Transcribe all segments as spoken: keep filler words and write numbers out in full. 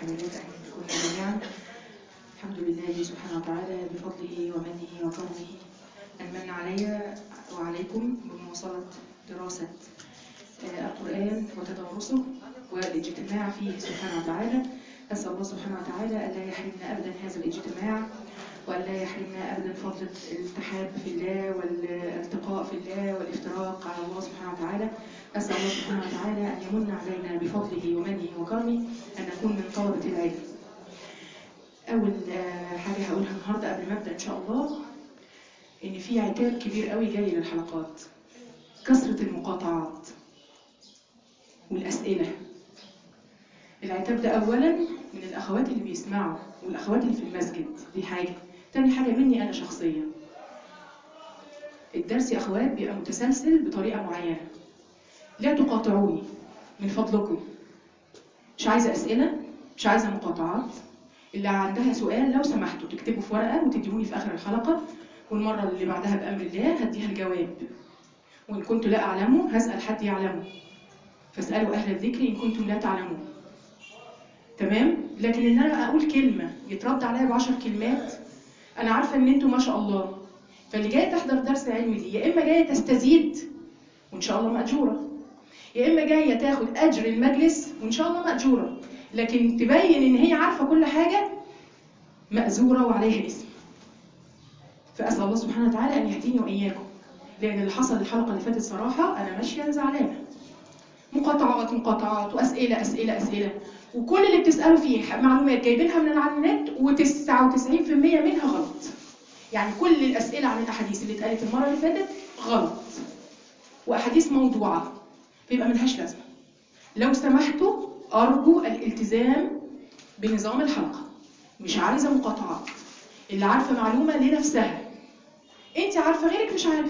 حملات أهل الكون جميعا. الحمد لله سبحانه وتعالى بفضله ومنه وكرمه أن من علي وعليكم بمواصلة دراسة القرآن وتدارسه والاجتماع فيه سبحانه وتعالى. أسأل الله سبحانه وتعالى أن لا يحرمنا أبدا هذا الاجتماع، وأن لا يحرمنا أبدا فضل الالتحاب في الله والالتقاء في الله والافتراق على الله سبحانه وتعالى. أسأل الله سبحانه وتعالى أن يمن علينا بفضله ومنه وكرمه أن نكون من طلبة العلم. أول حاجة هقولها النهاردة قبل ما أبدأ إن شاء الله إن في عتاب كبير قوي جاي للحلقات، كثرة المقاطعات والأسئلة. العتاب ده أولا من الأخوات اللي بيسمعوا والأخوات اللي في المسجد، دي حاجة. تاني حاجة مني أنا شخصيا، الدرس يا أخوات بيبقى متسلسل بطريقة معينة، لا تقاطعوني من فضلكم. مش عايزة أسئلة، مش عايزة مقاطعات. اللي عندها سؤال لو سمحتوا تكتبوا في ورقة وتديهوني في آخر الحلقة، والمرة اللي بعدها بأمر الله هديها الجواب، وإن كنت لا أعلمه هسأل حد يعلمه، فاسألوا أهل الذكر إن كنتم لا تعلمون. تمام؟ لكن إن أنا أقول كلمة يترد عليا بعشر كلمات، أنا عارفة إن أنتم ما شاء الله، فاللي جاية تحضر درس علمي دي يا إما جاية تستزيد وإن شاء الله مأجورة، يا إما جاية تاخد أجر المجلس وإن شاء الله مأجورة، لكن تبين إن هي عارفة كل حاجة مأزورة وعليها اسم. فأسأل الله سبحانه وتعالى أن يهديني وإياكم، لأن اللي حصل الحلقة اللي فاتت صراحة أنا ماشية زعلانة. مقاطعات مقاطعات وأسئلة أسئلة أسئلة، وكل اللي بتسألوا فيه معلومات جايبينها من على النت وتسعة وتسعين بالمية منها غلط. يعني كل الأسئلة عن الأحاديث اللي اتقالت المرة اللي فاتت غلط، وأحاديث موضوعة، فيبقى ملهاش لازمة. لو سمحتوا أرجو الالتزام بنظام الحلقة، مش عايزة مقاطعات. اللي عارفة معلومة لنفسها، انت عارفة غيرك مش عارف،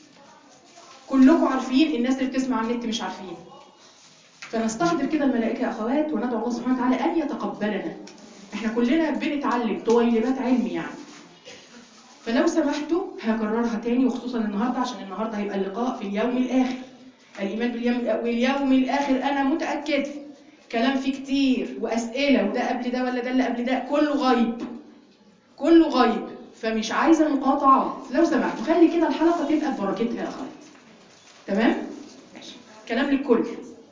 كلكم عارفين، الناس اللي بتسمع عن النت مش عارفين. فنستحضر كده الملائكة يا أخوات وندعو الله سبحانه وتعالى أن يتقبلنا. احنا كلنا بنتعلم طويلبات علم يعني. فلو سمحتوا هكررها تاني، وخصوصا النهاردة عشان النهاردة هيبقى اللقاء في اليوم الآخر. الإيمان باليوم واليوم الآخر أنا متأكد كلام فيه كتير وأسئلة، وده قبل ده ولا ده اللي قبل ده، كله غيب كله غيب. فمش عايزة مقاطعات، لو سمحتوا خلي كده الحلقة تبقى ببركتها يا أخوات. تمام؟ ماشي. كلام للكل.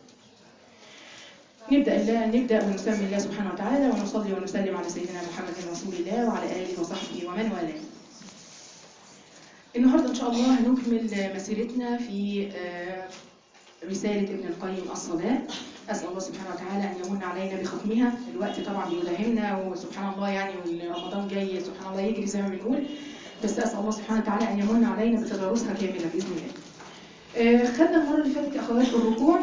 نبدأ الله نبدأ ونسمي الله سبحانه وتعالى ونصلي ونسلم على سيدنا محمد رسول الله وعلى آله وصحبه ومن والاه. النهاردة إن شاء الله هنكمل مسيرتنا في رسالة ابن القيم الصلاة. أسأل الله سبحانه وتعالى أن يمن علينا بختمها. الوقت طبعا بيداهمنا وسبحان الله يعني، ورمضان جاي سبحان الله يجري زي ما بنقول، بس أسأل الله سبحانه وتعالى أن يمن علينا بتدارسها كاملة بإذن الله. خدنا المرة اللي فاتت يا أخوات الركوع،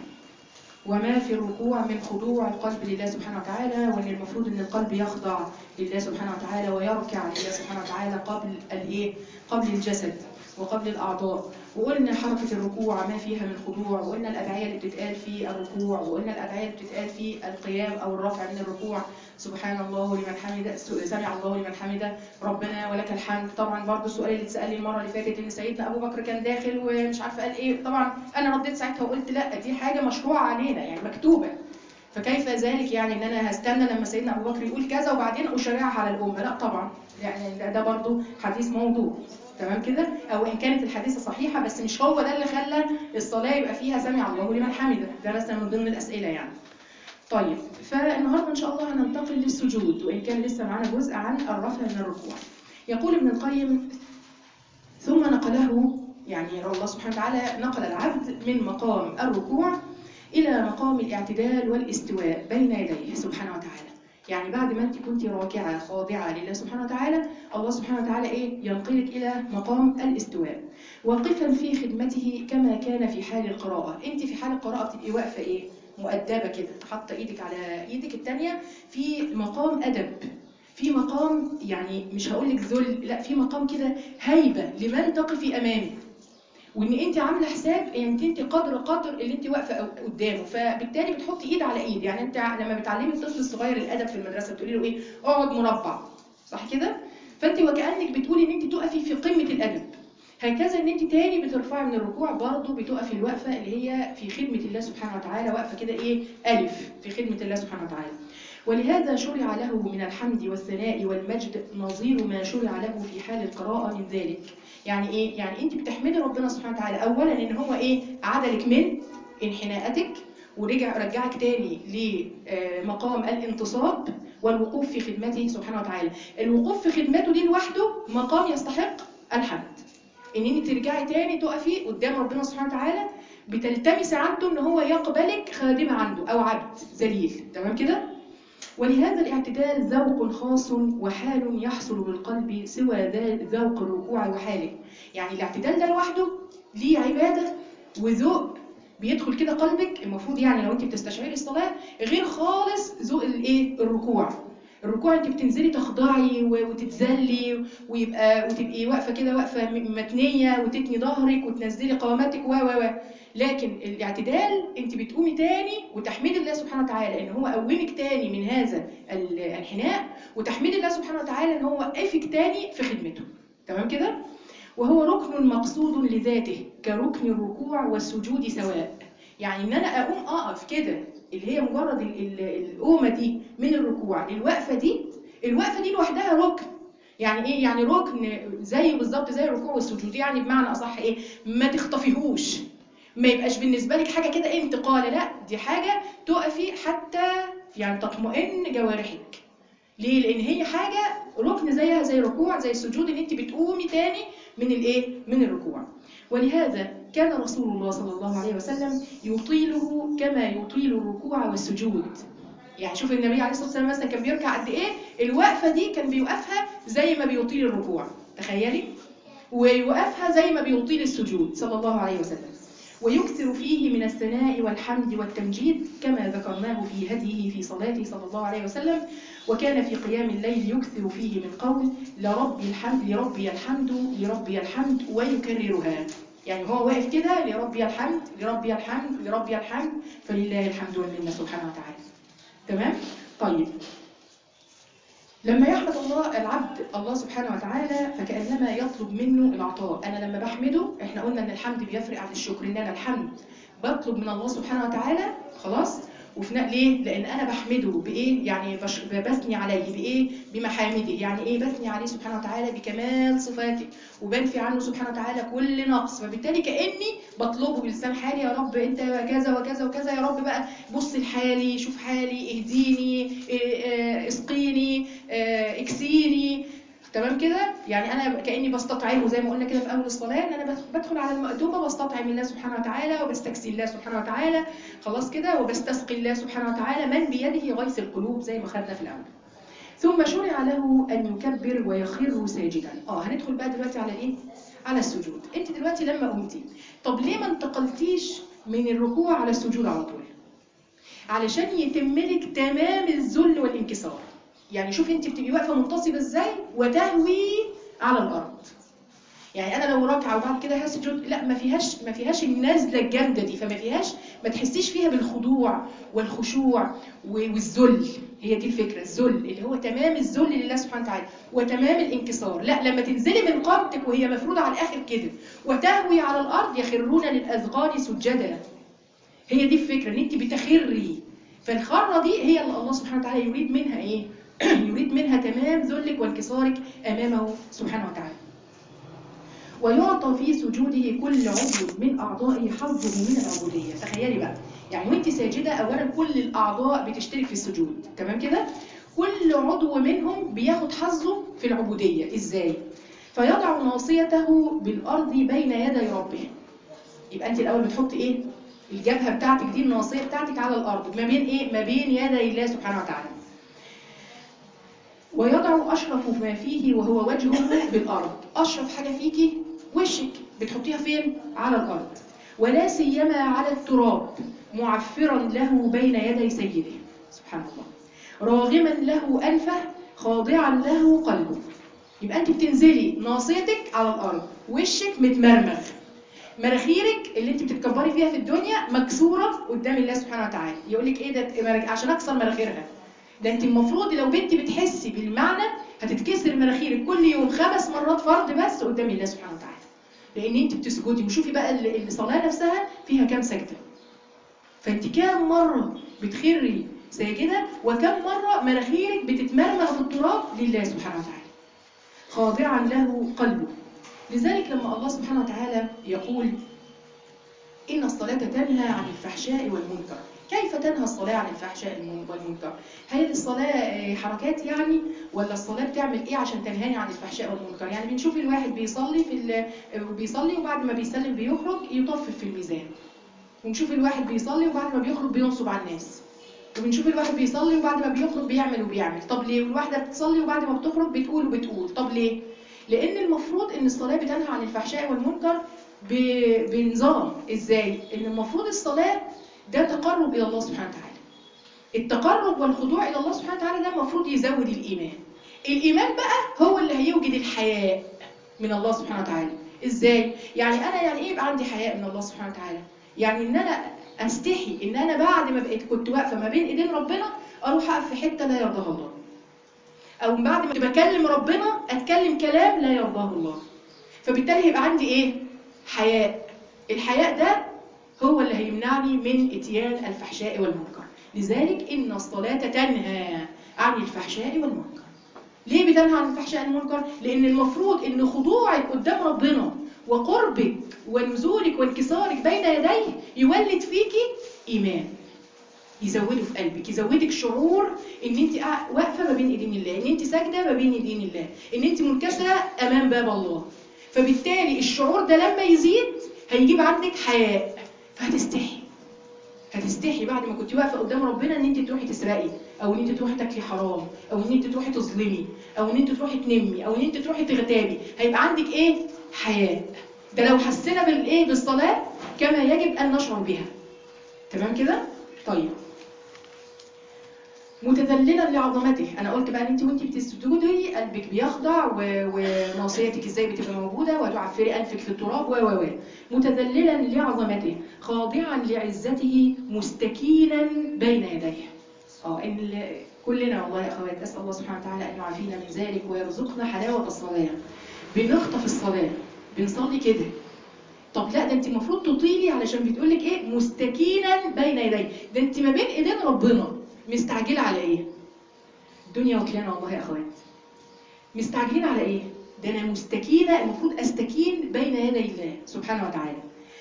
وما في الركوع من خضوع القلب لله سبحانه وتعالى، وان المفروض ان القلب يخضع لله سبحانه وتعالى ويركع لله سبحانه وتعالى قبل الايه؟ قبل الجسد وقبل الاعضاء. وقلنا حركه الركوع ما فيها من خضوع، وقلنا الادعيه اللي بتتقال في الركوع، وقلنا الادعيه اللي بتتقال في القيام او الرفع من الركوع. سبحان الله لمن حمده، سمع الله لمن حمده، ربنا ولك الحمد. طبعا برضو السؤال اللي اتسال لي المره اللي فاتت ان سيدنا ابو بكر كان داخل ومش عارفه قال ايه، طبعا انا رديت ساعتها وقلت لا، دي حاجه مشروعه علينا يعني مكتوبه، فكيف ذلك يعني ان انا هستنى لما سيدنا ابو بكر يقول كذا وبعدين اشرعها على الامه؟ لا طبعا، يعني ده, ده برضو حديث موضوع. تمام كده؟ او ان كانت الحديثه صحيحه بس مش هو ده اللي خلى الصلاه يبقى فيها سمع الله لمن حمده، ده مثلا من ضمن الاسئله يعني. طيب، فالنهارده ان شاء الله هننتقل للسجود، وان كان لسه معانا جزء عن الرفع من الركوع. يقول ابن القيم: ثم نقله، يعني الله سبحانه وتعالى نقل العبد من مقام الركوع إلى مقام الاعتدال والاستواء بين يديه سبحانه وتعالى. يعني بعد ما انت كنت راكعة خاضعة لله سبحانه وتعالى، الله سبحانه وتعالى ايه؟ ينقلك إلى مقام الاستواء، واقفا في خدمته كما كان في حال القراءة. انت في حال القراءة بتبقي واقفة ايه؟ مؤدبة كده، حاطة ايدك على ايدك التانية في مقام أدب، في مقام يعني مش هقول لك ذل، لا، في مقام كده هيبة لمن تقفي أمامه، وان انت عامله حساب يعني انت قدر قدر اللي انت واقفه قدامه، فبالتالي بتحطي ايد على ايد. يعني انت لما بتعلمي الطفل الصغير الادب في المدرسه بتقولي له ايه؟ اقعد مربع، صح كده؟ فانت وكانك بتقولي ان انت تقفي في قمه الادب. هكذا ان انت تاني بترفعي من الركوع برضه بتقفي الوقفه اللي هي في خدمه الله سبحانه وتعالى، واقفه كده ايه؟ الف في خدمه الله سبحانه وتعالى. ولهذا شرع له من الحمد والثناء والمجد نظير ما شرع له في حال القراءة من ذلك. يعني ايه؟ يعني انت بتحمدي ربنا سبحانه وتعالى اولا ان هو ايه؟ عدلك من انحناءاتك ورجع رجعك تاني لمقام الانتصاب والوقوف في خدمته سبحانه وتعالى. الوقوف في خدمته دي لوحده مقام يستحق الحمد. ان انت ترجعي تاني تقفي قدام ربنا سبحانه وتعالى بتلتمسي عنده ان هو يقبلك خادمة عنده او عبد ذليل. تمام كده؟ ولهذا الاعتدال ذوق خاص وحال يحصل بالقلب سوى ذوق الركوع وحاله. يعني الاعتدال ده لوحده ليه عبادة وذوق بيدخل كده قلبك. المفروض يعني لو انت بتستشعري الصلاة غير خالص ذوق الايه؟ الركوع. الركوع انت بتنزلي تخضعي وتتذلي ويبقى وتبقي واقفه كده واقفه متنيه وتتني ظهرك وتنزلي قواماتك و و و لكن الاعتدال انت بتقومي تاني وتحمدي الله سبحانه وتعالى ان هو قومك تاني من هذا الانحناء، وتحمدي الله سبحانه وتعالى ان هو وقفك تاني في خدمته. تمام كده؟ وهو ركن مقصود لذاته كركن الركوع والسجود سواء. يعني ان انا اقوم اقف كده اللي هي مجرد القومه دي من الركوع للوقفه دي، الوقفه دي لوحدها ركن. يعني ايه؟ يعني ركن زي بالظبط زي الركوع والسجود. يعني بمعنى اصح ايه؟ ما تخطفيهوش، ما يبقاش بالنسبه لك حاجه كده انتقاله، لا دي حاجه تقفي حتى يعني تطمئن جوارحك. ليه؟ لان هي حاجه ركن زيها زي الركوع زي السجود ان انت بتقومي تاني من الايه؟ من الركوع. ولهذا كان رسول الله صلى الله عليه وسلم يطيله كما يطيل الركوع والسجود. يعني شوف النبي عليه الصلاه والسلام مثلا كان بيركع قد ايه، الوقفه دي كان بيوقفها زي ما بيطيل الركوع، تخيلي، ويوقفها زي ما بيطيل السجود صلى الله عليه وسلم. ويكثر فيه من الثناء والحمد والتمجيد كما ذكرناه في هديه في صلاته صلى الله عليه وسلم. وكان في قيام الليل يكثر فيه من قول لربي الحمد لربي الحمد لربي الحمد ويكررها. يعني هو واقف كده لربي الحمد لربي الحمد لربي الحمد فلله الحمد والمنه سبحانه وتعالى. تمام؟ طيب، لما يحمد الله العبد الله سبحانه وتعالى فكأنما يطلب منه العطاء. أنا لما بحمده، احنا قلنا ان الحمد بيفرق عن الشكر، ان انا الحمد بطلب من الله سبحانه وتعالى خلاص. وفي ليه؟ لأن أنا بحمده بإيه؟ يعني بش... بثني عليه بإيه؟ بمحامده. يعني إيه بثني عليه سبحانه وتعالى؟ بكمال صفاته، وبنفي عنه سبحانه وتعالى كل نقص. فبالتالي كأني بطلبه بلسان حالي، يا رب أنت كذا وكذا وكذا، يا رب بقى بص لحالي، شوف حالي، اهديني، اسقيني، اكسيني. تمام كده؟ يعني انا كاني بستطعمه زي ما قلنا كده في اول الصلاه، ان انا بدخل على المأدوبه بستطعم الله سبحانه وتعالى وبستكسي الله سبحانه وتعالى خلاص كده، وبستسقي الله سبحانه وتعالى من بيده غيث القلوب زي ما خدنا في الاول. ثم شرع له ان يكبر ويخر ساجدا. اه هندخل بقى دلوقتي على الايه؟ على السجود. انت دلوقتي لما قمتي، طب ليه ما انتقلتيش من الركوع على السجود على طول؟ علشان يتملك تمام الذل والانكسار. يعني شوف انت بتبقي واقفه منتصبه ازاي وتهوي على الارض. يعني انا لو راكعه وبعد كده هسجد، لا ما فيهاش ما فيهاش النزله الجامده دي، فما فيهاش ما تحسيش فيها بالخضوع والخشوع والذل. هي دي الفكره، الذل اللي هو تمام الذل لله سبحانه وتعالى وتمام الانكسار. لا لما تنزلي من قامتك وهي مفروضه على الاخر كده وتهوي على الارض يخرون للاذقان سجدا. هي دي الفكره، ان انت بتخري. فالخره دي هي اللي الله سبحانه وتعالى يريد منها ايه؟ يريد منها تمام ذلك وانكسارك امامه سبحانه وتعالى. ويعطى في سجوده كل عضو من اعضائه حظه من العبوديه. تخيلي بقى، يعني وانت ساجده اولا كل الاعضاء بتشترك في السجود، تمام كده؟ كل عضو منهم بياخد حظه في العبوديه. ازاي؟ فيضع ناصيته بالارض بين يدي ربه. يبقى انت الاول بتحطي ايه؟ الجبهه بتاعتك دي الناصيه بتاعتك على الارض ما بين ايه؟ ما بين يدي الله سبحانه وتعالى. ويضع اشرف ما فيه وهو وجهه بالارض. اشرف حاجه فيكي وشك، بتحطيها فين؟ على الارض. ولا سيما على التراب معفرا له بين يدي سيده سبحان الله، راغما له انفه خاضعا له قلبه. يبقى انت بتنزلي ناصيتك على الارض، وشك متمرمغ، مناخيرك اللي انت بتتكبري فيها في الدنيا مكسوره قدام الله سبحانه وتعالى. يقول لك ايه ده؟ عشان اكسر مناخيرها. ده انت المفروض لو بنت بتحسي بالمعنى هتتكسر مناخيرك كل يوم خمس مرات فرض بس قدام الله سبحانه وتعالى، لان انت بتسجدي. وشوفي بقى الصلاه نفسها فيها كام سجده، فانت كام مره بتخري ساجدة، وكم مرة مناخيرك بتتمرمغ في التراب لله سبحانه وتعالى، خاضعا له قلبه. لذلك لما الله سبحانه وتعالى يقول إن الصلاة تنهى عن الفحشاء والمنكر، كيف تنهى الصلاة عن الفحشاء والمنكر؟ هل الصلاة حركات يعني، ولا الصلاة بتعمل إيه عشان تنهاني عن الفحشاء والمنكر؟ يعني بنشوف الواحد بيصلي في بيصلي وبعد ما بيسلم بيخرج يطفف في الميزان، ونشوف الواحد بيصلي وبعد ما بيخرج بينصب على الناس، وبنشوف الواحد بيصلي وبعد ما بيخرج بيعمل وبيعمل. طب ليه؟ والواحدة بتصلي وبعد ما بتخرج بتقول وبتقول. طب ليه؟ لأن المفروض إن الصلاة بتنهى عن الفحشاء والمنكر بنظام. إزاي؟ إن المفروض الصلاة ده تقرب إلى الله سبحانه وتعالى. التقرب والخضوع إلى الله سبحانه وتعالى ده المفروض يزود الإيمان. الإيمان بقى هو اللي هيوجد الحياء من الله سبحانه وتعالى. إزاي؟ يعني أنا يعني إيه يبقى عندي حياء من الله سبحانه وتعالى؟ يعني إن أنا أستحي إن أنا بعد ما بقيت كنت واقفة ما بين إيدين ربنا أروح أقف في حتة لا يرضاها الله، أو بعد ما بكلم ربنا أتكلم كلام لا يرضاه الله. فبالتالي يبقى عندي إيه؟ حياء. الحياء ده هو اللي هيمنعني من إتيان الفحشاء والمنكر. لذلك إن الصلاة تنهى عن الفحشاء والمنكر. ليه بتنهى عن الفحشاء والمنكر؟ لأن المفروض إن خضوعك قدام ربنا وقربك ونزولك وانكسارك بين يديه يولد فيكي إيمان، يزوده في قلبك، يزودك شعور ان انت واقفه ما بين ايدين الله، ان انت ساجده ما بين ايدين الله، ان انت منكسره امام باب الله. فبالتالي الشعور ده لما يزيد هيجيب عندك حياء، فهتستحي هتستحي بعد ما كنت واقفه قدام ربنا ان انت تروحي تسرقي، او ان انت تروحي تاكلي حرام، او ان انت تروحي تظلمي، او ان انت تروحي تنمي، او ان انت تروحي تغتابي. هيبقى عندك ايه؟ حياء. ده لو حسنا بالايه؟ بالصلاه كما يجب ان نشعر بها. تمام كده؟ طيب، متذللا لعظمته. انا قلت بقى ان انت وانت بتسجدي قلبك بيخضع وناصيتك ازاي بتبقى موجوده، وتعفري انفك في التراب و و متذللا لعظمته، خاضعا لعزته، مستكينا بين يديه. اه ان كلنا والله يا اخوات اسال الله سبحانه وتعالى ان يعافينا من ذلك ويرزقنا حلاوه الصلاه. بنخطف الصلاه، بنصلي كده. طب لا، ده انت المفروض تطيلي، علشان بتقول لك ايه؟ مستكينا بين يديه. ده انت ما بين ايدين ربنا، مستعجله على ايه؟ الدنيا واكلانا والله يا اخوات. مستعجلين على ايه؟ ده انا مستكينه، المفروض استكين بين يدي الله سبحانه وتعالى.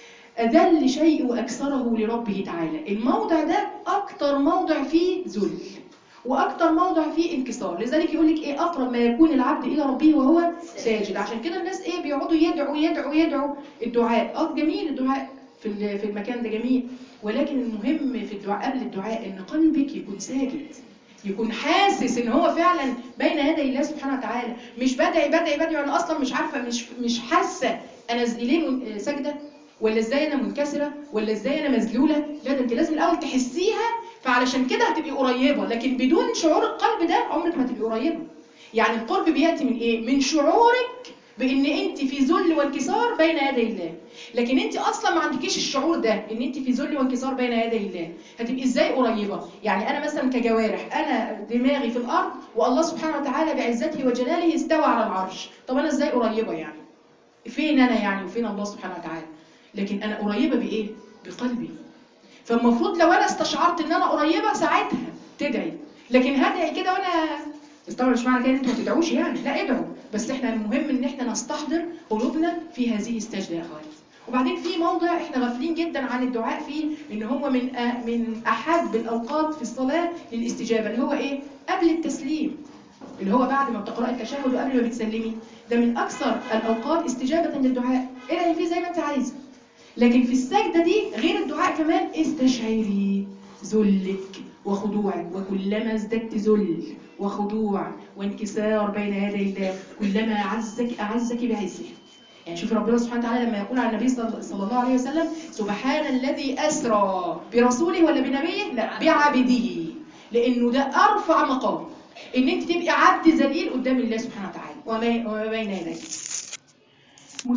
اذل شيء واكثره لربه تعالى. الموضع ده اكتر موضع فيه ذل، واكتر موضع فيه انكسار. لذلك يقول لك ايه؟ اقرب ما يكون العبد الى ربه وهو ساجد. عشان كده الناس ايه؟ بيقعدوا يدعوا يدعوا يدعوا. الدعاء اه جميل، الدعاء في في المكان ده جميل، ولكن المهم في الدعاء قبل الدعاء ان قلبك يكون ساجد، يكون حاسس ان هو فعلا بين يدي الله سبحانه وتعالى. مش بدعي بدعي بدعي وانا اصلا مش عارفه، مش مش حاسه انا ليه ساجده، ولا ازاي انا منكسره، ولا ازاي انا مذلوله. لا، ده انت لازم الاول تحسيها، فعلشان كده هتبقي قريبه. لكن بدون شعور القلب ده عمرك ما هتبقي قريبه. يعني القرب بياتي من ايه؟ من شعورك بان انت في ذل وانكسار بين يدي الله. لكن انت اصلا ما عندكيش الشعور ده ان انت في ذل وانكسار بين يدي الله، هتبقي ازاي قريبه؟ يعني انا مثلا كجوارح، انا دماغي في الارض والله سبحانه وتعالى بعزته وجلاله استوى على العرش. طب انا ازاي قريبه يعني؟ فين انا يعني وفين الله سبحانه وتعالى؟ لكن انا قريبه بايه؟ بقلبي. فالمفروض لو انا استشعرت ان انا قريبه ساعتها تدعي. لكن هدعي كده وانا، بس طبعا مش معنى كده ان انتوا ما تدعوش يعني، لا ادعوا، بس احنا المهم ان احنا نستحضر قلوبنا في هذه السجده يا اخواتي. وبعدين في موضع احنا غافلين جدا عن الدعاء فيه، ان هو من أ... من احد الاوقات في الصلاه للاستجابه، اللي هو ايه؟ قبل التسليم، اللي هو بعد ما بتقراي التشهد وقبل ما بتسلمي. ده من اكثر الاوقات استجابه للدعاء، ادعي فيه زي ما انت عايزه. لكن في السجده دي غير الدعاء كمان استشعري ذلك وخضوعك، وكلما ازددت ذل وخضوع وانكسار بين يدي الله كلما اعزك اعزك بعزه. يعني شوف ربنا سبحانه وتعالى لما يقول عن النبي صلى الله عليه وسلم سبحان الذي اسرى برسوله ولا بنبيه؟ لا، بعبده، لانه ده ارفع مقام، ان انت تبقي عبد ذليل قدام الله سبحانه وتعالى وما بين يديه.